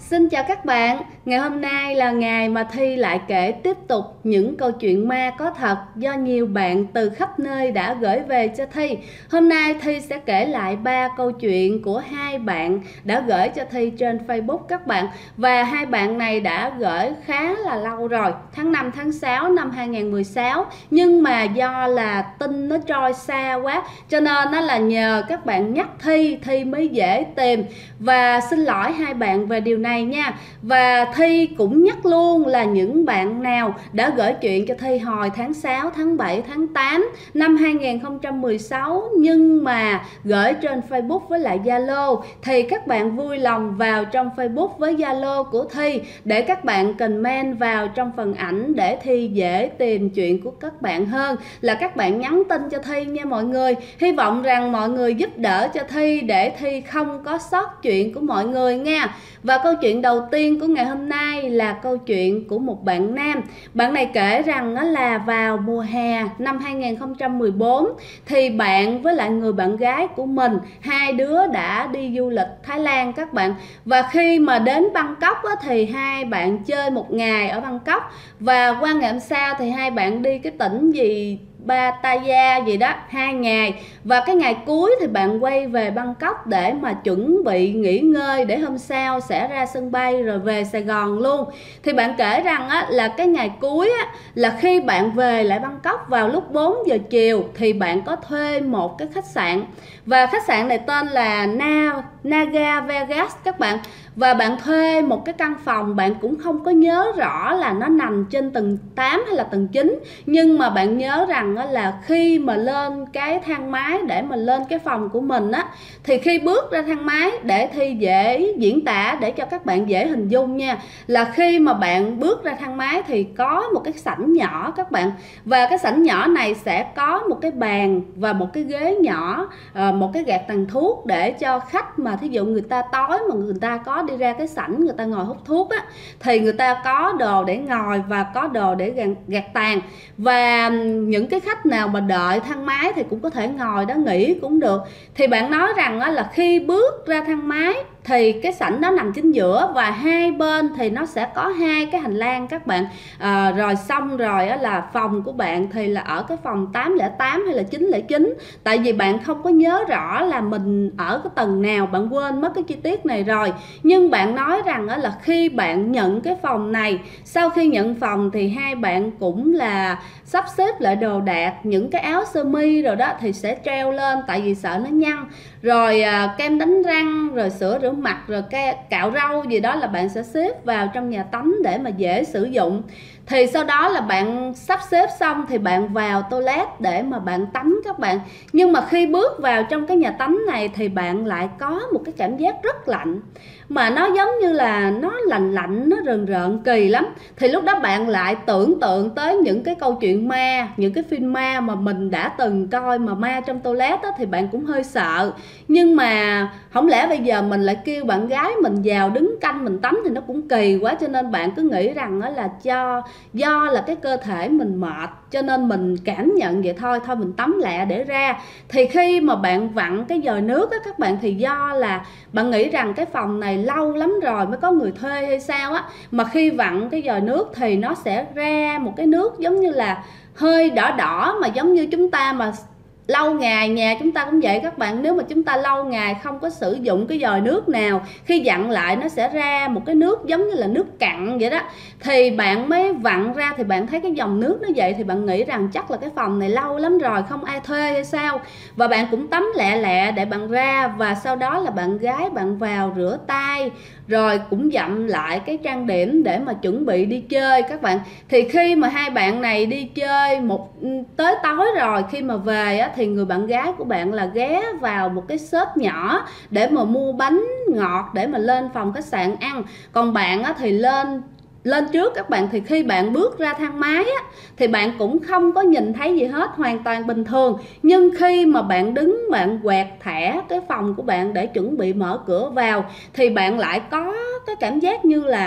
Xin chào các bạn, ngày hôm nay là ngày mà Thi lại kể tiếp tục những câu chuyện ma có thật do nhiều bạn từ khắp nơi đã gửi về cho Thi. Hôm nay Thi sẽ kể lại 3 câu chuyện của hai bạn đã gửi cho Thi trên Facebook các bạn. Và hai bạn này đã gửi khá là lâu rồi, tháng 5, tháng 6 năm 2016. Nhưng mà do là tin nó trôi xa quá cho nên nó là nhờ các bạn nhắc Thi mới dễ tìm. Và xin lỗi hai bạn về điều này nha. Và Thi cũng nhắc luôn là những bạn nào đã gửi chuyện cho Thi hồi tháng 6, tháng 7, tháng 8 năm 2016 nhưng mà gửi trên Facebook với lại Zalo thì các bạn vui lòng vào trong Facebook với Zalo của Thi để các bạn comment vào trong phần ảnh để Thi dễ tìm chuyện của các bạn hơn là các bạn nhắn tin cho Thi nha mọi người. Hy vọng rằng mọi người giúp đỡ cho Thi để Thi không có sót chuyện của mọi người nha. Và câu chuyện đầu tiên của ngày hôm nay là câu chuyện của một bạn nam. Bạn này kể rằng là vào mùa hè năm 2014 thì bạn với lại người bạn gái của mình, hai đứa đã đi du lịch Thái Lan các bạn. Và khi mà đến Bangkok thì hai bạn chơi một ngày ở Bangkok. Và qua ngày hôm sau thì hai bạn đi cái tỉnh gì Pattaya gì đó 2 ngày. Và cái ngày cuối thì bạn quay về Bangkok để mà chuẩn bị nghỉ ngơi để hôm sau sẽ ra sân bay rồi về Sài Gòn luôn. Thì bạn kể rằng là cái ngày cuối là khi bạn về lại Bangkok vào lúc 4 giờ chiều thì bạn có thuê một cái khách sạn. Và khách sạn này tên là Naga Vegas các bạn. Và bạn thuê một cái căn phòng, bạn cũng không có nhớ rõ là nó nằm trên tầng 8 hay là tầng 9. Nhưng mà bạn nhớ rằng là khi mà lên cái thang máy để mà lên cái phòng của mình thì khi bước ra thang máy, để Thi dễ diễn tả để cho các bạn dễ hình dung nha, là khi mà bạn bước ra thang máy thì có một cái sảnh nhỏ các bạn. Và cái sảnh nhỏ này sẽ có một cái bàn và một cái ghế nhỏ, một cái gạt tàn thuốc để cho khách mà thí dụ người ta tối mà người ta có đi ra cái sảnh người ta ngồi hút thuốc thì người ta có đồ để ngồi và có đồ để gạt tàn. Và những cái khách nào mà đợi thang máy thì cũng có thể ngồi đó nghỉ cũng được. Thì bạn nói rằng là khi bước ra thang máy thì cái sảnh đó nằm chính giữa và hai bên thì nó sẽ có hai cái hành lang các bạn. Rồi xong rồi là phòng của bạn thì là ở cái phòng 808 hay là 909. Tại vì bạn không có nhớ rõ là mình ở cái tầng nào, bạn quên mất cái chi tiết này rồi. Nhưng bạn nói rằng là khi bạn nhận cái phòng này, sau khi nhận phòng thì hai bạn cũng là sắp xếp lại đồ đạc, những cái áo sơ mi rồi đó thì sẽ treo lên tại vì sợ nó nhăn. Rồi kem đánh răng, rồi sữa rửa mặt, rồi cạo rau gì đó là bạn sẽ xếp vào trong nhà tắm để mà dễ sử dụng. Thì sau đó là bạn sắp xếp xong thì bạn vào toilet để mà bạn tắm các bạn. Nhưng mà khi bước vào trong cái nhà tắm này thì bạn lại có một cái cảm giác rất lạnh. Mà nó giống như là nó lạnh lạnh, nó rờn rợn kỳ lắm. Thì lúc đó bạn lại tưởng tượng tới những cái câu chuyện ma, những cái phim ma mà mình đã từng coi mà ma trong toilet thì bạn cũng hơi sợ. Nhưng mà không lẽ bây giờ mình lại kêu bạn gái mình vào đứng canh mình tắm thì nó cũng kỳ quá. Cho nên bạn cứ nghĩ rằng là do là cái cơ thể mình mệt cho nên mình cảm nhận vậy thôi mình tắm lẹ để ra. Thì khi mà bạn vặn cái vòi nước các bạn, thì do là bạn nghĩ rằng cái phòng này lâu lắm rồi mới có người thuê hay sao mà khi vặn cái vòi nước thì nó sẽ ra một cái nước giống như là hơi đỏ đỏ, mà giống như chúng ta mà lâu ngày, nhà chúng ta cũng vậy các bạn, nếu mà chúng ta lâu ngày không có sử dụng cái vòi nước nào, khi vặn lại nó sẽ ra một cái nước giống như là nước cặn vậy đó. Thì bạn mới vặn ra thì bạn thấy cái dòng nước nó vậy thì bạn nghĩ rằng chắc là cái phòng này lâu lắm rồi không ai thuê hay sao. Và bạn cũng tắm lẹ lẹ để bạn ra, và sau đó là bạn gái bạn vào rửa tay rồi cũng dặm lại cái trang điểm để mà chuẩn bị đi chơi các bạn. Thì khi mà hai bạn này đi chơi tới tối rồi, khi mà về thì người bạn gái của bạn là ghé vào một cái shop nhỏ để mà mua bánh ngọt để mà lên phòng khách sạn ăn. Còn bạn thì lên trước các bạn. Thì khi bạn bước ra thang máy thì bạn cũng không có nhìn thấy gì hết, hoàn toàn bình thường. Nhưng khi mà bạn đứng bạn quẹt thẻ cái phòng của bạn để chuẩn bị mở cửa vào thì bạn lại có cái cảm giác như là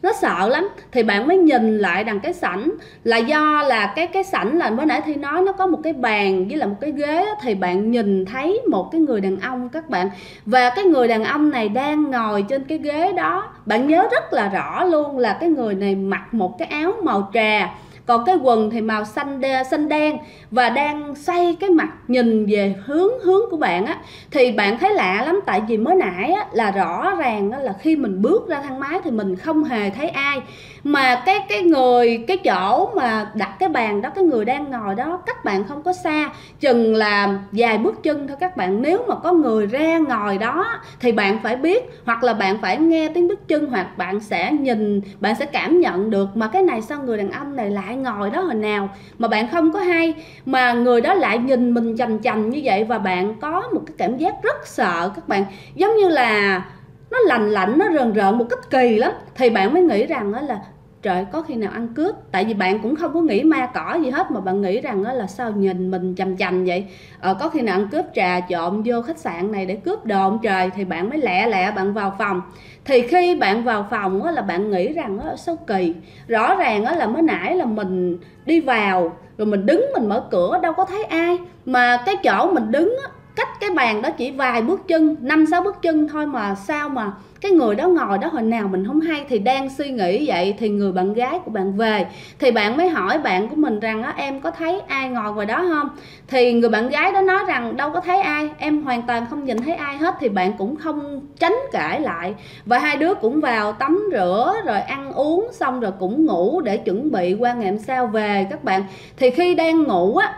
nó sợ lắm, thì bạn mới nhìn lại đằng cái sảnh. Là do là cái sảnh là mới nãy Thi nói nó có một cái bàn với lại một cái ghế, thì bạn nhìn thấy một cái người đàn ông các bạn. Và cái người đàn ông này đang ngồi trên cái ghế đó, bạn nhớ rất là rõ luôn là cái người này mặc một cái áo màu trà, còn cái quần thì màu xanh đen, và đang xoay cái mặt nhìn về hướng của bạn á. Thì bạn thấy lạ lắm, tại vì mới nãy á, là rõ ràng á, là khi mình bước ra thang máy thì mình không hề thấy ai, mà cái chỗ mà đặt cái bàn đó, cái người đang ngồi đó cách bạn không có xa, chừng là vài bước chân thôi các bạn. Nếu mà có người ra ngồi đó thì bạn phải biết, hoặc là bạn phải nghe tiếng bước chân, hoặc bạn sẽ nhìn, bạn sẽ cảm nhận được. Mà cái này sao người đàn ông này lại ngồi đó hồi nào mà bạn không có hay, mà người đó lại nhìn mình chằm chằm như vậy, và bạn có một cái cảm giác rất sợ các bạn, giống như là nó lạnh lạnh, nó rờn rợn một cách kỳ lắm. Thì bạn mới nghĩ rằng đó là trời, có khi nào ăn cướp. Tại vì bạn cũng không có nghĩ ma cỏ gì hết, mà bạn nghĩ rằng đó là sao nhìn mình chằm chằm vậy, có khi nào ăn cướp trà trộn vô khách sạn này để cướp đồ không trời. Thì bạn mới lẹ bạn vào phòng. Thì khi bạn vào phòng đó, là bạn nghĩ rằng đó, sao kỳ, rõ ràng đó là mới nãy là mình đi vào rồi mình đứng, mình mở cửa đâu có thấy ai, mà cái chỗ mình đứng á, cách cái bàn đó chỉ vài bước chân, 5-6 bước chân thôi, mà sao mà cái người đó ngồi đó hồi nào mình không hay. Thì đang suy nghĩ vậy thì người bạn gái của bạn về, thì bạn mới hỏi bạn của mình rằng em có thấy ai ngồi ngoài đó không. Thì người bạn gái đó nói rằng đâu có thấy ai, em hoàn toàn không nhìn thấy ai hết. Thì bạn cũng không tránh cãi lại, và hai đứa cũng vào tắm rửa rồi ăn uống xong rồi cũng ngủ để chuẩn bị qua ngày hôm sau về các bạn. Thì khi đang ngủ á,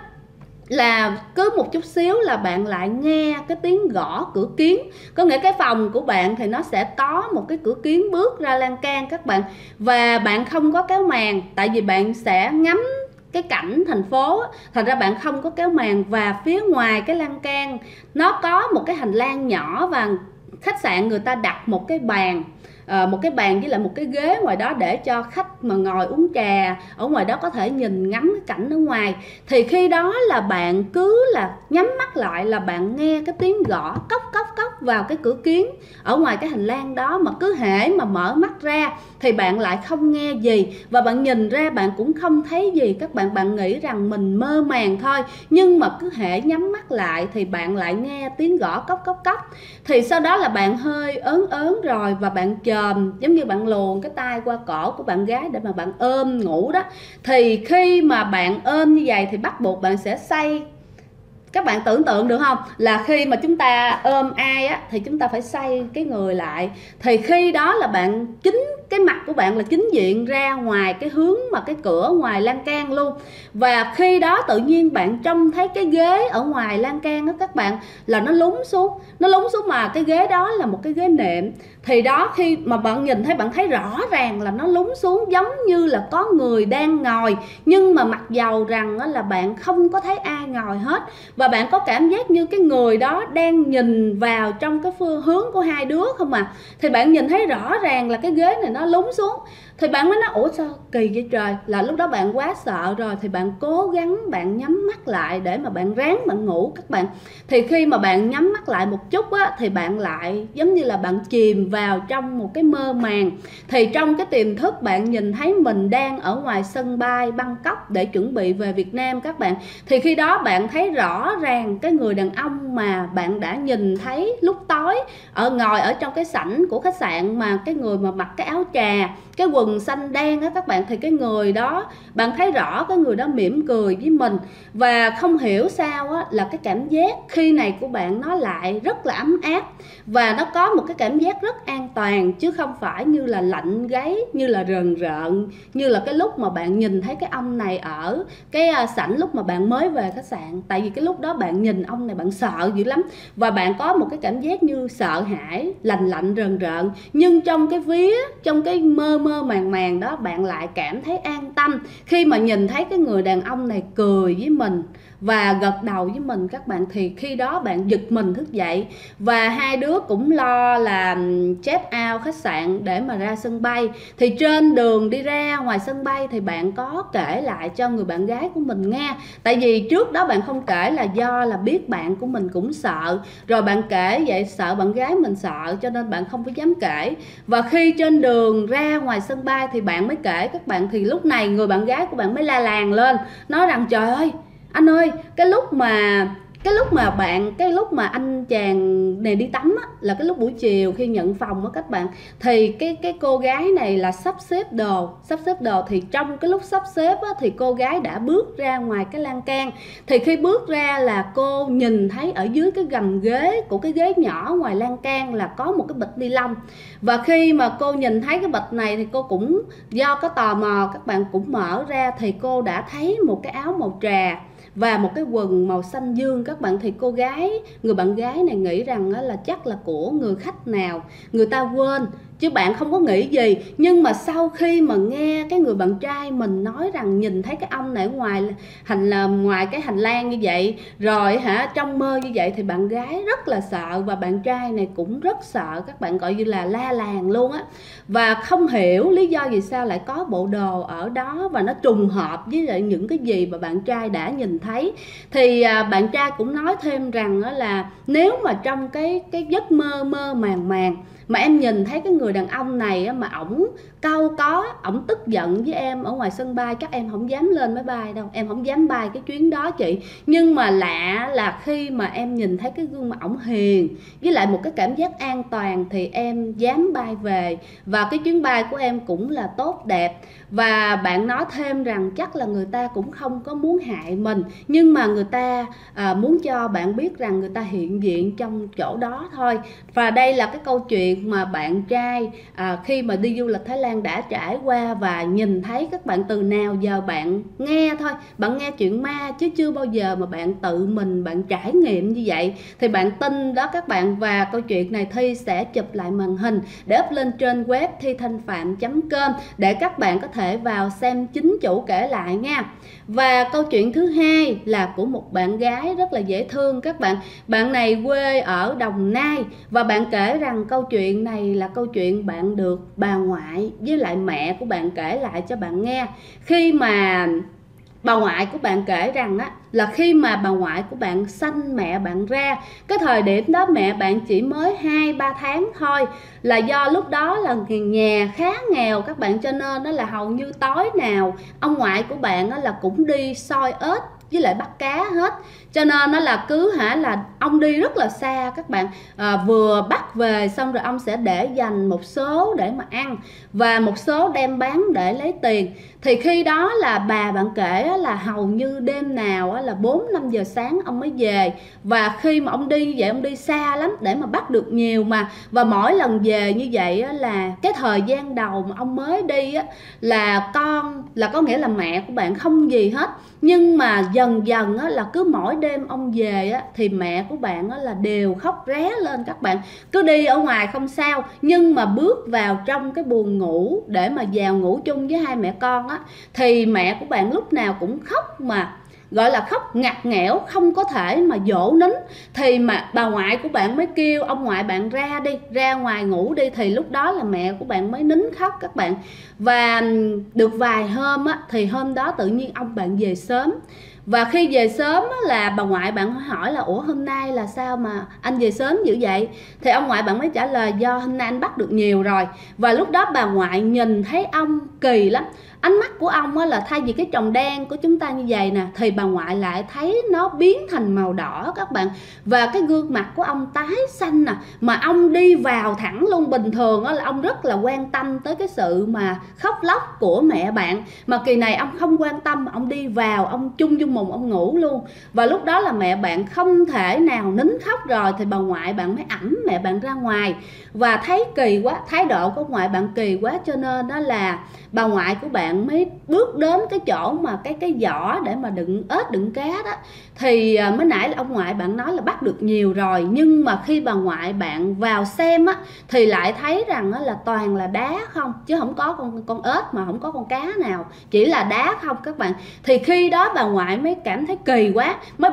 là cứ một chút xíu là bạn lại nghe cái tiếng gõ cửa kiến. Có nghĩa cái phòng của bạn thì nó sẽ có một cái cửa kiến bước ra lan can các bạn. Và bạn không có kéo màn, tại vì bạn sẽ ngắm cái cảnh thành phố, thành ra bạn không có kéo màn. Và phía ngoài cái lan can nó có một cái hành lang nhỏ, và khách sạn người ta đặt một cái bàn, với lại một cái ghế ngoài đó để cho khách mà ngồi uống trà ở ngoài đó có thể nhìn ngắm cái cảnh ở ngoài. Thì khi đó là bạn cứ là nhắm mắt lại là bạn nghe cái tiếng gõ cốc cốc cốc vào cái cửa kiến ở ngoài cái hành lang đó. Mà cứ hễ mà mở mắt ra thì bạn lại không nghe gì, và bạn nhìn ra bạn cũng không thấy gì các bạn. Bạn nghĩ rằng mình mơ màng thôi, nhưng mà cứ hễ nhắm mắt lại thì bạn lại nghe tiếng gõ cốc cốc cốc. Thì sau đó là bạn hơi ớn rồi, và bạn chồm, giống như bạn luồn cái tay qua cổ của bạn gái để mà bạn ôm ngủ đó. Thì khi mà bạn ôm như vậy thì bắt buộc bạn sẽ xoay. Các bạn tưởng tượng được không, là khi mà chúng ta ôm ai á thì chúng ta phải xoay cái người lại. Thì khi đó là bạn cái mặt của bạn là chính diện ra ngoài cái hướng mà cái cửa ngoài lan can luôn. Và khi đó tự nhiên bạn trông thấy cái ghế ở ngoài lan can đó các bạn, là nó lún xuống. Mà cái ghế đó là một cái ghế nệm. Thì đó, khi mà bạn nhìn thấy, bạn thấy rõ ràng là nó lún xuống giống như là có người đang ngồi, nhưng mà mặc dầu rằng là bạn không có thấy ai ngồi hết. Và bạn có cảm giác như cái người đó đang nhìn vào trong cái phương hướng của hai đứa không à. Thì bạn nhìn thấy rõ ràng là cái ghế này nó lún xuống. Thì bạn mới nói ủa sao kỳ vậy trời. Là lúc đó bạn quá sợ rồi, thì bạn cố gắng bạn nhắm mắt lại để mà bạn ráng bạn ngủ các bạn. Thì khi mà bạn nhắm mắt lại một chút á, thì bạn lại giống như là bạn chìm vào trong một cái mơ màng. Thì trong cái tiềm thức bạn nhìn thấy mình đang ở ngoài sân bay Bangkok để chuẩn bị về Việt Nam các bạn. Thì khi đó bạn thấy rõ ràng cái người đàn ông mà bạn đã nhìn thấy lúc tối ngồi ở trong cái sảnh của khách sạn, mà cái người mà mặc cái áo trà, cái quần xanh đen á các bạn. Thì cái người đó, bạn thấy rõ cái người đó mỉm cười với mình. Và không hiểu sao á, là cái cảm giác khi này của bạn nó lại rất là ấm áp, và nó có một cái cảm giác rất an toàn, chứ không phải như là lạnh gáy, như là rờn rợn, như là cái lúc mà bạn nhìn thấy cái ông này ở cái sảnh lúc mà bạn mới về khách sạn. Tại vì cái lúc đó bạn nhìn ông này bạn sợ dữ lắm, và bạn có một cái cảm giác như sợ hãi, lạnh rờn rợn. Nhưng trong cái trong cái mơ màng đó, bạn lại cảm thấy an tâm khi mà nhìn thấy cái người đàn ông này cười với mình, và gật đầu với mình các bạn, thì khi đó bạn giật mình thức dậy. Và hai đứa cũng lo là check out khách sạn để mà ra sân bay. Thì trên đường đi ra ngoài sân bay thì bạn có kể lại cho người bạn gái của mình nghe. Tại vì trước đó bạn không kể là do là biết bạn của mình cũng sợ, rồi bạn kể vậy sợ bạn gái mình sợ cho nên bạn không có dám kể. Và khi trên đường ra ngoài sân bay thì bạn mới kể các bạn. Thì lúc này người bạn gái của bạn mới la làng lên, nói rằng trời ơi anh ơi, cái lúc mà anh chàng này đi tắm á, là cái lúc buổi chiều khi nhận phòng á các bạn, thì cái cô gái này là sắp xếp đồ thì trong cái lúc sắp xếp á, thì cô gái đã bước ra ngoài cái lan can. Thì khi bước ra là cô nhìn thấy ở dưới cái gầm ghế của cái ghế nhỏ ngoài lan can là có một cái bịch ni lông. Và khi mà cô nhìn thấy cái bịch này thì cô cũng do có tò mò các bạn cũng mở ra, thì cô đã thấy một cái áo màu trà và một cái quần màu xanh dương các bạn. Thì người bạn gái này nghĩ rằng là chắc là của người khách nào người ta quên, chứ bạn không có nghĩ gì. Nhưng mà sau khi mà nghe cái người bạn trai mình nói rằng nhìn thấy cái ông này ở ngoài cái hành lang như vậy, rồi trong mơ như vậy, thì bạn gái rất là sợ và bạn trai này cũng rất sợ các bạn, gọi như là la làng luôn á. Và không hiểu lý do vì sao lại có bộ đồ ở đó và nó trùng hợp với lại những cái gì mà bạn trai đã nhìn thấy. Thì bạn trai cũng nói thêm rằng là nếu mà trong cái giấc mơ màng mà em nhìn thấy cái người đàn ông này mà ổng ổng tức giận với em ở ngoài sân bay, chắc em không dám lên máy bay đâu, em không dám bay cái chuyến đó chị. Nhưng mà lạ là khi mà em nhìn thấy cái gương mặt ổng hiền với lại một cái cảm giác an toàn thì em dám bay về, và cái chuyến bay của em cũng là tốt đẹp. Và bạn nói thêm rằng chắc là người ta cũng không có muốn hại mình, nhưng mà người ta muốn cho bạn biết rằng người ta hiện diện trong chỗ đó thôi. Và đây là cái câu chuyện mà bạn trai khi mà đi du lịch Thái Lan đã trải qua và nhìn thấy các bạn. Từ nào giờ bạn nghe thôi, bạn nghe chuyện ma chứ chưa bao giờ mà bạn tự mình bạn trải nghiệm như vậy, thì bạn tin đó các bạn. Và câu chuyện này Thi sẽ chụp lại màn hình để up lên trên web thithanhpham.com để các bạn có thể vào xem chính chủ kể lại nha. Và câu chuyện thứ hai là của một bạn gái rất là dễ thương các bạn. Bạn này quê ở Đồng Nai và bạn kể rằng câu chuyện này là câu chuyện bạn được bà ngoại với lại mẹ của bạn kể lại cho bạn nghe. Khi mà bà ngoại của bạn kể rằng là khi mà bà ngoại của bạn sanh mẹ bạn ra, cái thời điểm đó mẹ bạn chỉ mới 2-3 tháng thôi, là do lúc đó là nhà khá nghèo các bạn, cho nên đó là hầu như tối nào ông ngoại của bạn là cũng đi soi ếch với lại bắt cá hết. Cho nên nó là cứ là ông đi rất là xa các bạn, vừa bắt về xong rồi ông sẽ để dành một số để mà ăn và một số đem bán để lấy tiền. Thì khi đó là bà bạn kể là hầu như đêm nào là 4-5 giờ sáng ông mới về. Và khi mà ông đi như vậy, ông đi xa lắm để mà bắt được nhiều mà. Và mỗi lần về như vậy là cái thời gian đầu mà ông mới đi là có nghĩa là mẹ của bạn không gì hết. Nhưng mà dần dần là cứ mỗi đêm ông về thì mẹ của bạn là đều khóc ré lên các bạn. Cứ đi ở ngoài không sao, nhưng mà bước vào trong cái buồng ngủ để mà vào ngủ chung với hai mẹ con thì mẹ của bạn lúc nào cũng khóc, mà gọi là khóc ngặt nghẽo, không có thể mà dỗ nín. Thì mà bà ngoại của bạn mới kêu ông ngoại bạn ra ngoài ngủ đi, thì lúc đó là mẹ của bạn mới nín khóc các bạn. Và được vài hôm thì hôm đó tự nhiên ông bạn về sớm. Và khi về sớm là bà ngoại bạn hỏi là ủa hôm nay là sao mà anh về sớm dữ vậy? Thì ông ngoại bạn mới trả lời do hôm nay anh bắt được nhiều rồi. Và lúc đó bà ngoại nhìn thấy ông kỳ lắm. Ánh mắt của ông là thay vì cái tròng đen của chúng ta như vậy nè, thì bà ngoại lại thấy nó biến thành màu đỏ các bạn. Và cái gương mặt của ông tái xanh nè, mà ông đi vào thẳng luôn. Bình thường là ông rất là quan tâm tới cái sự mà khóc lóc của mẹ bạn, mà kỳ này ông không quan tâm, ông đi vào, ông chung dung mùng, ông ngủ luôn. Và lúc đó là mẹ bạn không thể nào nín khóc rồi, thì bà ngoại bạn mới ẵm mẹ bạn ra ngoài. Và thấy kỳ quá, thái độ của ngoại bạn kỳ quá, cho nên đó là bà ngoại của bạn bạn mới bước đến cái chỗ mà cái giỏ để mà đựng ếch đựng cá đó, thì mới nãy là ông ngoại bạn nói là bắt được nhiều rồi, nhưng mà khi bà ngoại bạn vào xem á thì lại thấy rằng là toàn là đá không, chứ không có con ếch, mà không có con cá nào, chỉ là đá không các bạn. Thì khi đó bà ngoại mới cảm thấy kỳ quá, mới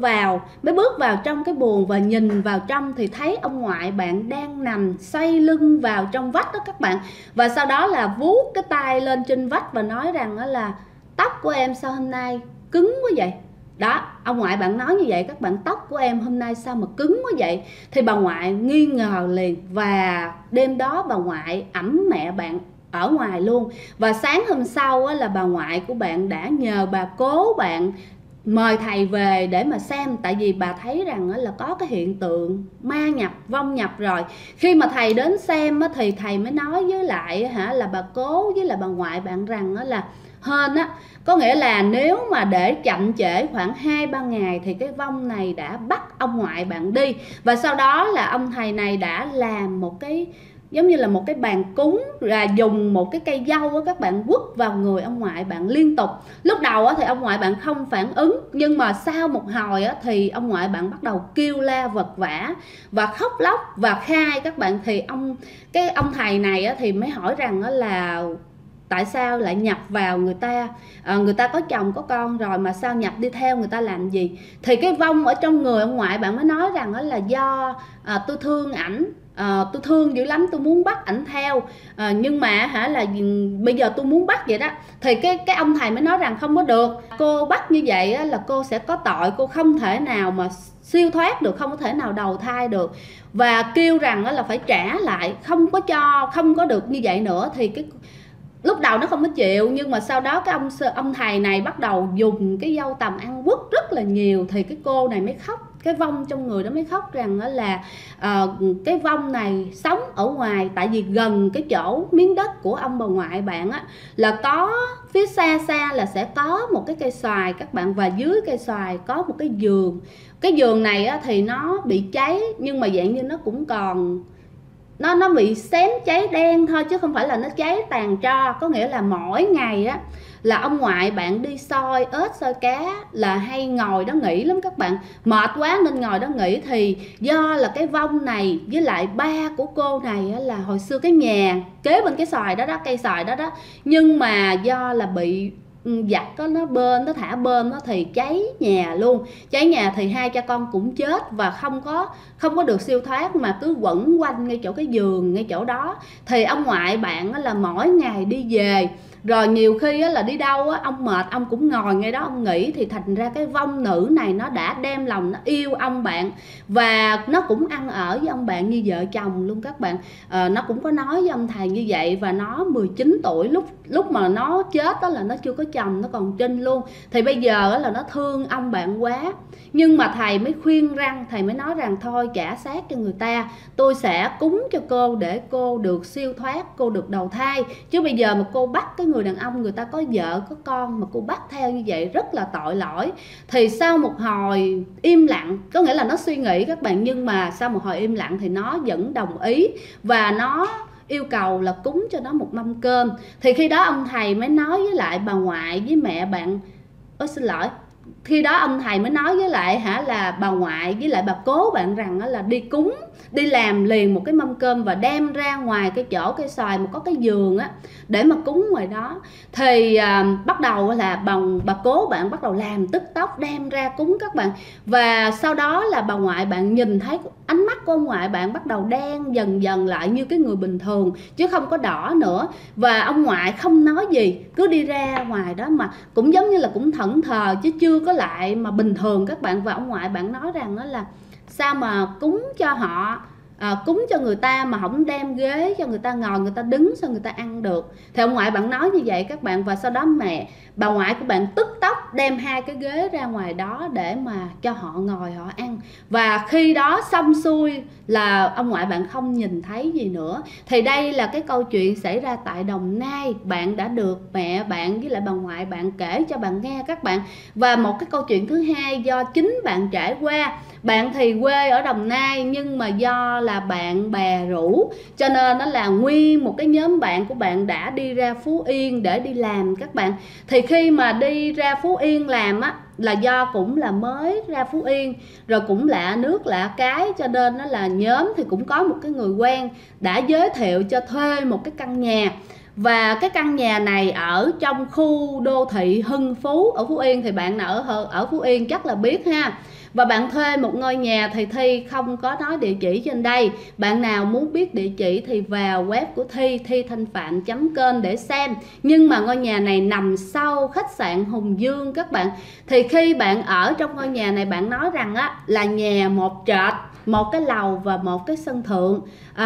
bước vào trong cái buồng và nhìn vào trong thì thấy ông ngoại bạn đang nằm xoay lưng vào trong vách đó các bạn. Và sau đó là vuốt cái tay lên trên vách và nói rằng là tóc của em sao hôm nay cứng quá vậy. Đó, ông ngoại bạn nói như vậy các bạn, tóc của em hôm nay sao mà cứng quá vậy. Thì bà ngoại nghi ngờ liền, và đêm đó bà ngoại ẵm mẹ bạn ở ngoài luôn. Và sáng hôm sau là bà ngoại của bạn đã nhờ bà cố bạn mời thầy về để mà xem, tại vì bà thấy rằng là có cái hiện tượng ma nhập, vong nhập rồi. Khi mà thầy đến xem thì thầy mới nói với lại là bà cố với lại bà ngoại bạn rằng là hên á, có nghĩa là nếu mà để chậm trễ khoảng 2-3 ngày thì cái vong này đã bắt ông ngoại bạn đi. Và sau đó là ông thầy này đã làm một cái giống như là một cái bàn cúng, và dùng một cái cây dâu á các bạn quất vào người ông ngoại bạn liên tục. Lúc đầu thì ông ngoại bạn không phản ứng, nhưng mà sau một hồi thì ông ngoại bạn bắt đầu kêu la vật vã và khóc lóc và khai các bạn. Thì ông thầy này thì mới hỏi rằng là tại sao lại nhập vào người ta, người ta có chồng có con rồi mà sao nhập đi theo người ta làm gì. Thì cái vong ở trong người ông ngoại bạn mới nói rằng là do tôi thương ảnh, tôi thương dữ lắm, tôi muốn bắt ảnh theo, nhưng mà là bây giờ tôi muốn bắt vậy đó. Thì cái ông thầy mới nói rằng không có được, cô bắt như vậy là cô sẽ có tội, cô không thể nào mà siêu thoát được, không có thể nào đầu thai được, và kêu rằng là phải trả lại, không có được như vậy nữa. Thì lúc đầu nó không có chịu, nhưng mà sau đó cái ông thầy này bắt đầu dùng cái dâu tằm ăn quất rất là nhiều. Thì cái cô này mới khóc, cái vong trong người đó mới khóc rằng là cái vong này sống ở ngoài, tại vì gần cái chỗ miếng đất của ông bà ngoại bạn là có phía xa xa là sẽ có một cái cây xoài các bạn, và dưới cây xoài có một cái giường. Cái giường này thì nó bị cháy, nhưng mà dạng như nó cũng còn nó bị xém cháy đen thôi, chứ không phải là nó cháy tàn tro. Có nghĩa là mỗi ngày là ông ngoại bạn đi soi ếch soi cá là hay ngồi đó nghỉ lắm các bạn, mệt quá nên ngồi đó nghỉ. Thì do là cái vong này với lại ba của cô này là hồi xưa cái nhà kế bên cái xoài đó cây xoài đó nhưng mà do là bị giặc nó thả bơm thì cháy nhà luôn. Cháy nhà thì hai cha con cũng chết và không có được siêu thoát, mà cứ quẩn quanh ngay chỗ cái giường ngay chỗ đó. Thì ông ngoại bạn là mỗi ngày đi về, rồi nhiều khi là đi đâu ông mệt ông cũng ngồi ngay đó ông nghỉ. Thì thành ra cái vong nữ này nó đã đem lòng nó yêu ông bạn, và nó cũng ăn ở với ông bạn như vợ chồng luôn các bạn. Nó cũng có nói với ông thầy như vậy, và nó 19 tuổi lúc mà nó chết đó là nó chưa có chồng, nó còn trinh luôn. Thì bây giờ là nó thương ông bạn quá, nhưng mà thầy mới khuyên răng, thầy mới nói rằng thôi trả xác cho người ta, tôi sẽ cúng cho cô để cô được siêu thoát, cô được đầu thai. Chứ bây giờ mà cô bắt cái người đàn ông người ta có vợ có con mà cô bắt theo như vậy rất là tội lỗi. Thì sau một hồi im lặng, có nghĩa là nó suy nghĩ các bạn, nhưng mà sau một hồi im lặng thì nó vẫn đồng ý, và nó yêu cầu là cúng cho nó một mâm cơm. Thì khi đó ông thầy mới nói với lại bà ngoại với mẹ bạn, xin lỗi, khi đó ông thầy mới nói với lại là bà ngoại với lại bà cố bạn rằng là đi làm liền một cái mâm cơm và đem ra ngoài cái chỗ cây xoài mà có cái giường để mà cúng ngoài đó. Thì bắt đầu là bà cố bạn bắt đầu làm tức tốc đem ra cúng các bạn. Và sau đó là bà ngoại bạn nhìn thấy ánh mắt của ông ngoại bạn bắt đầu đen dần dần lại như cái người bình thường, chứ không có đỏ nữa. Và ông ngoại không nói gì, cứ đi ra ngoài đó mà cũng giống như là cũng thẫn thờ chứ chưa có lại mà bình thường các bạn. Và ông ngoại bạn nói rằng đó là sao mà cúng cho họ, cúng cho người ta mà không đem ghế cho người ta ngồi, người ta đứng sao người ta ăn được. Thì ông ngoại bạn nói như vậy các bạn. Và sau đó bà ngoại của bạn tức tốc đem 2 cái ghế ra ngoài đó để mà cho họ ngồi họ ăn. Và khi đó xong xuôi là ông ngoại bạn không nhìn thấy gì nữa. Thì đây là cái câu chuyện xảy ra tại Đồng Nai, bạn đã được mẹ bạn với lại bà ngoại bạn kể cho bạn nghe các bạn. Và một cái câu chuyện thứ hai do chính bạn trải qua. Bạn thì quê ở Đồng Nai, nhưng mà do là là bạn bè rủ, cho nên nó là nguyên một cái nhóm bạn của bạn đã đi ra Phú Yên để đi làm các bạn. Thì khi mà đi ra Phú Yên làm á, là do cũng là mới ra Phú Yên rồi cũng lạ nước lạ cái, cho nên nó là nhóm thì cũng có một cái người quen đã giới thiệu cho thuê một cái căn nhà. Và cái căn nhà này ở trong khu đô thị Hưng Phú ở Phú Yên, thì bạn nào ở Phú Yên chắc là biết ha. Và bạn thuê một ngôi nhà thì Thi không có nói địa chỉ trên đây. Bạn nào muốn biết địa chỉ thì vào web của Thi, thithanhpham.com để xem. Nhưng mà ngôi nhà này nằm sau khách sạn Hùng Dương các bạn. Thì khi bạn ở trong ngôi nhà này, bạn nói rằng á là nhà một trệt, một cái lầu và một cái sân thượng.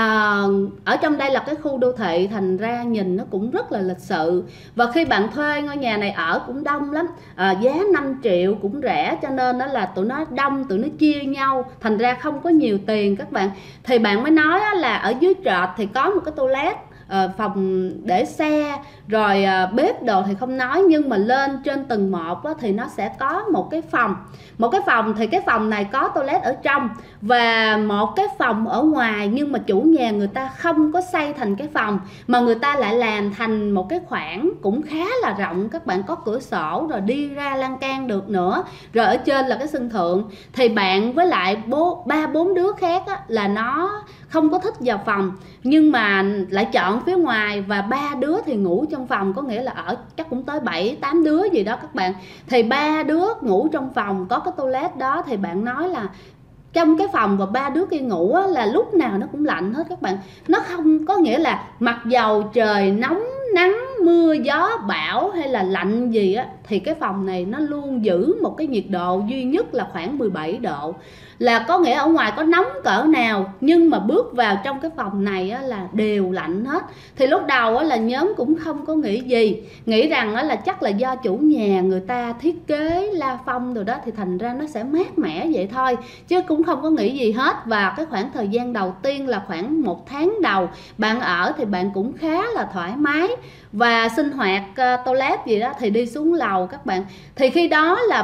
Ở trong đây là cái khu đô thị, thành ra nhìn nó cũng rất là lịch sự. Và khi bạn thuê ngôi nhà này ở cũng đông lắm, giá 5 triệu cũng rẻ, cho nên đó là tụi nó đông, tụi nó chia nhau, thành ra không có nhiều tiền các bạn. Thì bạn mới nói là ở dưới trệt thì có một cái toilet, phòng để xe, rồi bếp đồ thì không nói, nhưng mà lên trên tầng 1 thì nó sẽ có một cái phòng. Một cái phòng thì cái phòng này có toilet ở trong và một cái phòng ở ngoài, nhưng mà chủ nhà người ta không có xây thành cái phòng mà người ta lại làm thành một cái khoảng cũng khá là rộng các bạn, có cửa sổ rồi đi ra lan can được nữa. Rồi ở trên là cái sân thượng. Thì bạn với lại 3-4 đứa khác là nó không có thích vào phòng nhưng mà lại chọn phía ngoài, và 3 đứa thì ngủ trong phòng, có nghĩa là ở chắc cũng tới 7-8 đứa gì đó các bạn. Thì 3 đứa ngủ trong phòng có cái toilet đó, thì bạn nói là trong cái phòng và 3 đứa kia ngủ là lúc nào nó cũng lạnh hết các bạn. Nó không có nghĩa là mặc dầu trời nóng nắng mưa gió bão hay là lạnh gì á, thì cái phòng này nó luôn giữ một cái nhiệt độ duy nhất là khoảng 17 độ. Là có nghĩa ở ngoài có nóng cỡ nào nhưng mà bước vào trong cái phòng này là đều lạnh hết. Thì lúc đầu là nhóm cũng không có nghĩ gì, nghĩ rằng là chắc là do chủ nhà người ta thiết kế la phong rồi đó, thì thành ra nó sẽ mát mẻ vậy thôi, chứ cũng không có nghĩ gì hết. Và cái khoảng thời gian đầu tiên là khoảng 1 tháng đầu bạn ở thì bạn cũng khá là thoải mái, và sinh hoạt toilet gì đó thì đi xuống lầu các bạn. Thì khi đó là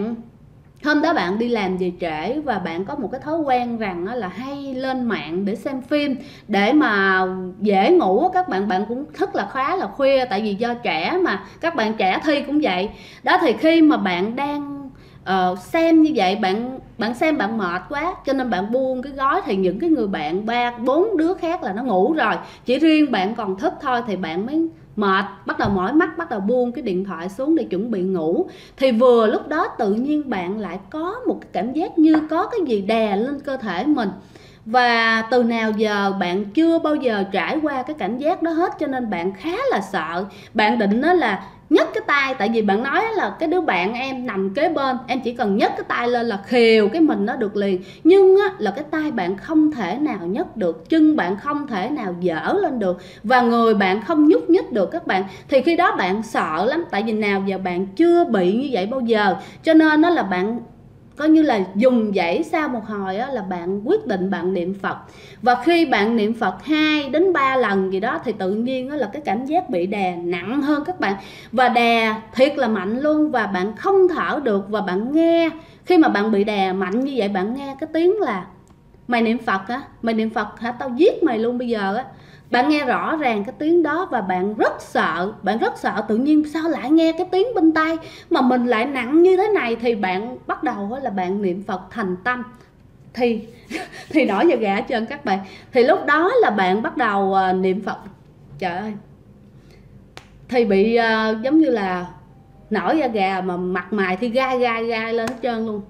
hôm đó bạn đi làm về trễ, và bạn có một cái thói quen rằng là hay lên mạng để xem phim để mà dễ ngủ các bạn. Bạn cũng thức là khá là khuya, tại vì do trẻ mà, các bạn trẻ Thi cũng vậy đó. Thì khi mà bạn đang xem như vậy, bạn xem bạn mệt quá cho nên bạn buông cái gói, thì những cái người bạn 3-4 đứa khác là nó ngủ rồi, chỉ riêng bạn còn thức thôi, thì bạn mới mệt, bắt đầu mỏi mắt, bắt đầu buông cái điện thoại xuống để chuẩn bị ngủ. Thì vừa lúc đó tự nhiên bạn lại có một cái cảm giác như có cái gì đè lên cơ thể mình. Và từ nào giờ bạn chưa bao giờ trải qua cái cảm giác đó hết, cho nên bạn khá là sợ. Bạn định đó là nhấc cái tay, tại vì bạn nói là cái đứa bạn em nằm kế bên, em chỉ cần nhấc cái tay lên là khều cái mình nó được liền. Nhưng là cái tay bạn không thể nào nhấc được, chân bạn không thể nào dở lên được, và người bạn không nhúc nhích được các bạn. Thì khi đó bạn sợ lắm, tại vì nào giờ bạn chưa bị như vậy bao giờ, cho nên nó là bạn coi như là dùng dãy. Sau một hồi là bạn quyết định bạn niệm Phật. Và khi bạn niệm Phật 2-3 lần gì đó thì tự nhiên là cái cảm giác bị đè nặng hơn các bạn. Và đè thiệt là mạnh luôn, và bạn không thở được. Và bạn nghe, khi mà bạn bị đè mạnh như vậy, bạn nghe cái tiếng là mày niệm Phật á, mày niệm Phật hả, tao giết mày luôn bây giờ á. Bạn nghe rõ ràng cái tiếng đó và bạn rất sợ. Bạn rất sợ tự nhiên sao lại nghe cái tiếng bên tai mà mình lại nặng như thế này. Thì bạn bắt đầu là bạn niệm Phật thành tâm. Thì nổi da gà hết trơn các bạn. Thì lúc đó là bạn bắt đầu niệm Phật. Trời ơi, thì bị giống như là nổi da gà, mà mặt mày thì gai lên hết trơn luôn.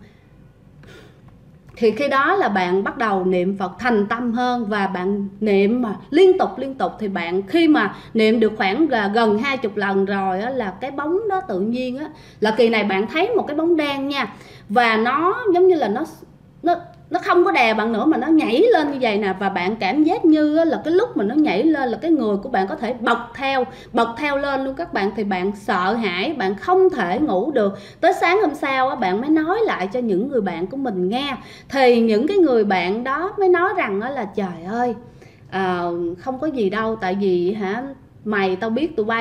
Thì khi đó là bạn bắt đầu niệm Phật thành tâm hơn, và bạn niệm mà liên tục. Thì bạn khi mà niệm được khoảng gần 20 lần rồi là cái bóng đó tự nhiên là kỳ này bạn thấy một cái bóng đen nha, và nó giống như là nó không có đè bạn nữa mà nó nhảy lên như vậy nè. Và bạn cảm giác như là cái lúc mà nó nhảy lên là cái người của bạn có thể bật theo lên luôn các bạn. Thì bạn sợ hãi, bạn không thể ngủ được. Tới sáng hôm sau bạn mới nói lại cho những người bạn của mình nghe. Thì những cái người bạn đó mới nói rằng là trời ơi, không có gì đâu, tại vì mày, tao biết tụi bay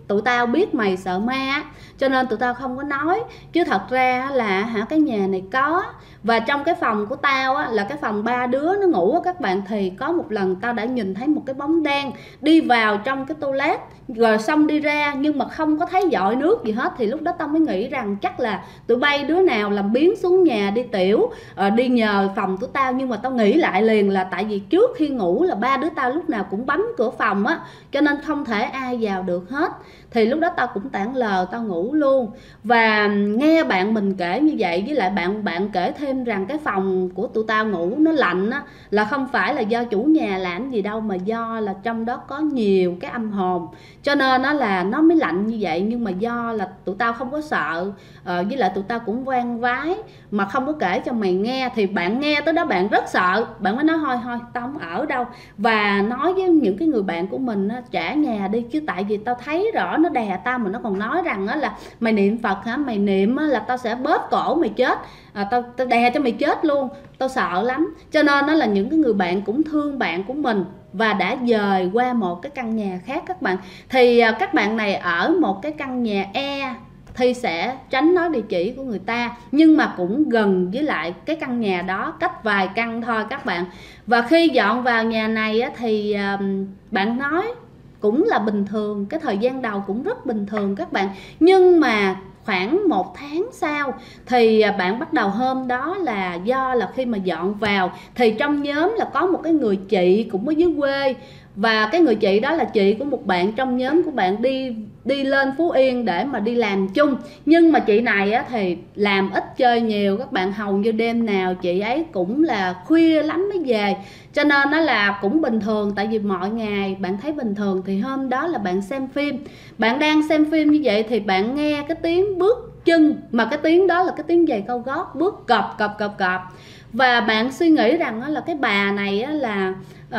tụi tao biết mày sợ ma cho nên tụi tao không có nói, chứ thật ra là cái nhà này có. Và trong cái phòng của tao á, là cái phòng 3 đứa nó ngủ á các bạn, thì có một lần tao đã nhìn thấy một cái bóng đen đi vào trong cái toilet rồi xong đi ra, nhưng mà không có thấy dội nước gì hết. Thì lúc đó tao mới nghĩ rằng chắc là tụi bay đứa nào làm biến xuống nhà đi tiểu, đi nhờ phòng của tao. Nhưng mà tao nghĩ lại liền là tại vì trước khi ngủ là 3 đứa tao lúc nào cũng bấm cửa phòng á, cho nên không thể ai vào được hết. Thì lúc đó tao cũng tản lờ, tao ngủ luôn. Và nghe bạn mình kể như vậy, với lại bạn kể thêm rằng cái phòng của tụi tao ngủ nó lạnh á, là không phải là do chủ nhà làm gì đâu, mà do là trong đó có nhiều cái âm hồn, cho nên nó là nó mới lạnh như vậy. Nhưng mà do là tụi tao không có sợ, với lại tụi tao cũng van vái mà không có kể cho mày nghe. Thì bạn nghe tới đó bạn rất sợ, bạn mới nói thôi tao không ở đâu, và nói với những cái người bạn của mình á, trả nhà đi, chứ tại vì tao thấy rõ nó đè tao, mà nó còn nói rằng á là mày niệm Phật hả, mày niệm á là tao sẽ bóp cổ mày chết, tao đè cho mày chết luôn. Tao sợ lắm, cho nên nó là những cái người bạn cũng thương bạn của mình và đã dời qua một cái căn nhà khác các bạn. Thì các bạn này ở một cái căn nhà E thì sẽ tránh nói địa chỉ của người ta, nhưng mà cũng gần với lại cái căn nhà đó, cách vài căn thôi các bạn. Và khi dọn vào nhà này á, thì bạn nói cũng là bình thường, cái thời gian đầu cũng rất bình thường các bạn. Nhưng mà khoảng 1 tháng sau thì bạn bắt đầu, hôm đó là do là khi mà dọn vào thì trong nhóm là có một cái người chị cũng ở dưới quê, và cái người chị đó là chị của một bạn trong nhóm của bạn đi lên Phú Yên để mà đi làm chung. Nhưng mà chị này á, thì làm ít chơi nhiều các bạn, hầu như đêm nào chị ấy cũng là khuya lắm mới về, cho nên nó là cũng bình thường. Tại vì mọi ngày bạn thấy bình thường, thì hôm đó là bạn xem phim, bạn đang xem phim như vậy thì bạn nghe cái tiếng bước chân, mà cái tiếng đó là cái tiếng giày cao gót bước cọp cọp cọp cọp. Và bạn suy nghĩ rằng là cái bà này là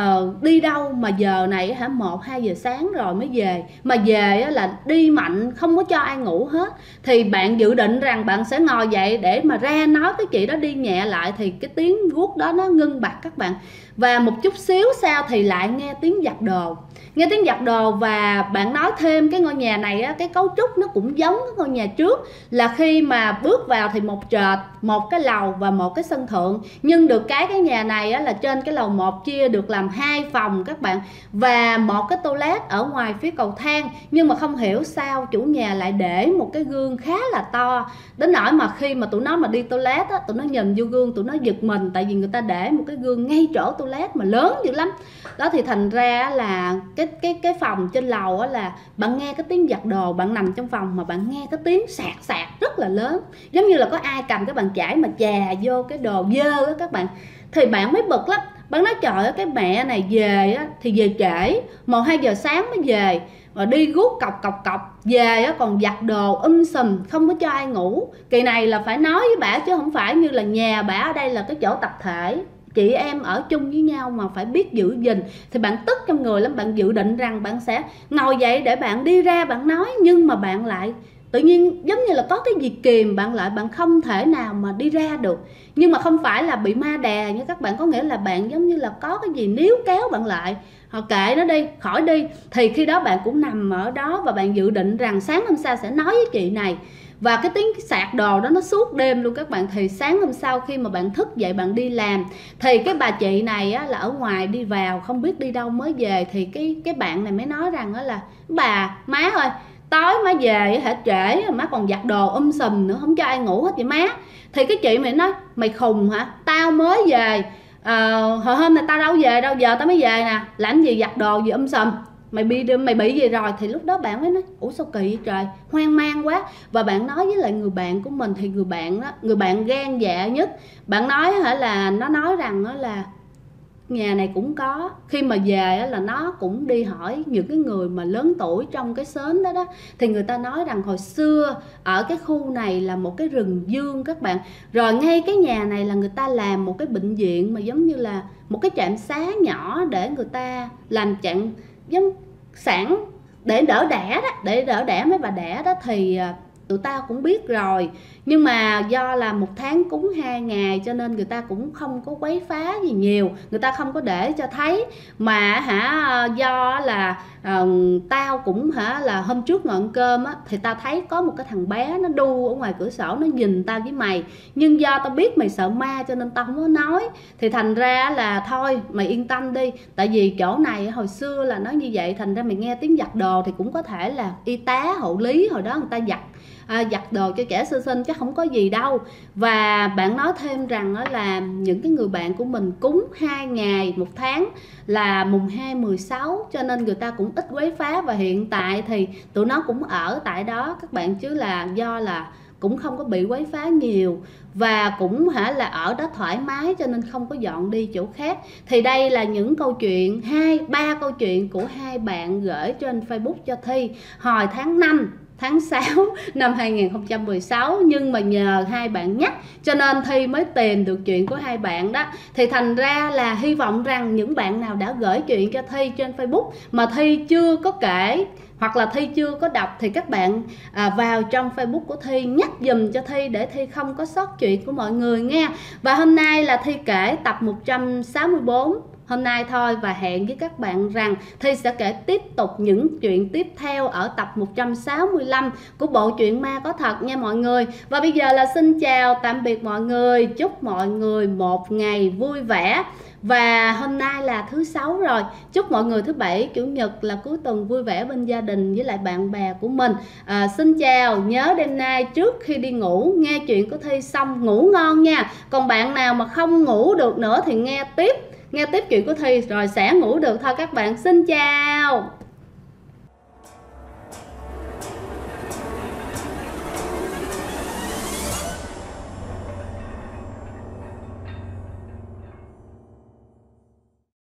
đi đâu mà giờ này 1-2 giờ sáng rồi mới về, mà về là đi mạnh không có cho ai ngủ hết. Thì bạn dự định rằng bạn sẽ ngồi dậy để mà ra nói cái chị đó đi nhẹ lại, thì cái tiếng guốc đó nó ngưng bặt các bạn. Và một chút xíu sau thì lại nghe tiếng giặt đồ, và bạn nói thêm cái ngôi nhà này á, cái cấu trúc nó cũng giống cái ngôi nhà trước, là khi mà bước vào thì một trệt, một cái lầu và một cái sân thượng. Nhưng được cái nhà này á, là trên cái lầu 1 chia được làm 2 phòng các bạn, và một cái toilet ở ngoài phía cầu thang. Nhưng mà không hiểu sao chủ nhà lại để một cái gương khá là to, đến nỗi mà khi mà tụi nó mà đi toilet á, tụi nó nhìn vô gương tụi nó giật mình, tại vì người ta để một cái gương ngay chỗ toilet mà lớn dữ lắm đó. Thì thành ra là cái phòng trên lầu á, là bạn nghe cái tiếng giặt đồ, bạn nằm trong phòng mà bạn nghe cái tiếng sạc sạc rất là lớn, giống như là có ai cầm cái bàn chải mà chà vô cái đồ dơ á các bạn. Thì bạn mới bực lắm, bạn nói trời ơi, cái mẹ này về á, thì về trễ, 1-2 giờ sáng mới về, rồi đi guốc cọc cọc cọc về á, còn giặt đồ sùm, không có cho ai ngủ. Kỳ này là phải nói với bả, chứ không phải như là nhà bả ở đây là cái chỗ tập thể, chị em ở chung với nhau mà phải biết giữ gìn. Thì bạn tức trong người lắm, bạn dự định rằng bạn sẽ ngồi dậy để bạn đi ra bạn nói, nhưng mà bạn lại tự nhiên giống như là có cái gì kìm bạn lại, bạn không thể nào mà đi ra được. Nhưng mà không phải là bị ma đè nha các bạn, có nghĩa là bạn giống như là có cái gì níu kéo bạn lại, họ kệ nó đi, khỏi đi. Thì khi đó bạn cũng nằm ở đó và bạn dự định rằng sáng hôm sau sẽ nói với chị này. Và cái tiếng sạc đồ đó nó suốt đêm luôn các bạn. Thì sáng hôm sau khi mà bạn thức dậy bạn đi làm, thì cái bà chị này á, là ở ngoài đi vào không biết đi đâu mới về. Thì cái bạn này mới nói rằng á, là bà má ơi, tối má về hả, trễ má còn giặt đồ sùm nữa, không cho ai ngủ hết vậy má. Thì cái chị mày nói mày khùng hả, tao mới về, hồi hôm nay tao đâu về đâu, giờ tao mới về nè, làm gì giặt đồ gì sùm, mày bị gì rồi. Thì lúc đó bạn mới nói ủa sao kỳ vậy trời, hoang mang quá. Và bạn nói với lại người bạn của mình, thì người bạn gan dạ nhất, bạn nói là nó nói rằng là nhà này cũng có, khi mà về là nó cũng đi hỏi những cái người mà lớn tuổi trong cái xóm đó, thì người ta nói rằng hồi xưa ở cái khu này là một cái rừng dương các bạn, rồi ngay cái nhà này là người ta làm một cái bệnh viện mà giống như là một cái trạm xá nhỏ để người ta làm giống sản để đỡ đẻ đó, để đỡ đẻ mấy bà đẻ đó. Thì tụi tao cũng biết rồi, nhưng mà do là một tháng cúng 2 ngày cho nên người ta cũng không có quấy phá gì nhiều, người ta không có để cho thấy. Mà do là tao cũng là hôm trước ngồi ăn cơm á, thì tao thấy có một cái thằng bé nó đu ở ngoài cửa sổ, nó nhìn tao với mày, nhưng do tao biết mày sợ ma cho nên tao không có nói. Thì thành ra là thôi mày yên tâm đi, tại vì chỗ này hồi xưa là nó như vậy, thành ra mày nghe tiếng giặt đồ thì cũng có thể là y tá hộ lý hồi đó người ta giặt đồ cho trẻ sơ sinh, chắc không có gì đâu. Và bạn nói thêm rằng đó là những cái người bạn của mình cúng 2 ngày một tháng là mùng 2, 16, cho nên người ta cũng ít quấy phá. Và hiện tại thì tụi nó cũng ở tại đó các bạn, chứ là do là cũng không có bị quấy phá nhiều, và cũng là ở đó thoải mái cho nên không có dọn đi chỗ khác. Thì đây là những câu chuyện, 2-3 câu chuyện của hai bạn gửi trên Facebook cho Thi hồi tháng 5, tháng 6 năm 2016, nhưng mà nhờ hai bạn nhắc cho nên Thi mới tìm được chuyện của hai bạn đó. Thì thành ra là hy vọng rằng những bạn nào đã gửi chuyện cho Thi trên Facebook mà Thi chưa có kể hoặc là Thi chưa có đọc thì các bạn vào trong Facebook của Thi nhắc dùm cho Thi để Thi không có sót chuyện của mọi người nha. Và hôm nay là Thi kể tập 164 hôm nay thôi, và hẹn với các bạn rằng Thi sẽ kể tiếp tục những chuyện tiếp theo ở tập 165 của bộ truyện ma có thật nha mọi người. Và bây giờ là xin chào tạm biệt mọi người, chúc mọi người một ngày vui vẻ. Và hôm nay là thứ Sáu rồi, chúc mọi người thứ Bảy, Chủ nhật là cuối tuần vui vẻ bên gia đình với lại bạn bè của mình. Xin chào, nhớ đêm nay trước khi đi ngủ nghe chuyện của Thi xong ngủ ngon nha. Còn bạn nào mà không ngủ được nữa thì nghe tiếp chuyện của Thi rồi sẽ ngủ được thôi các bạn. Xin chào.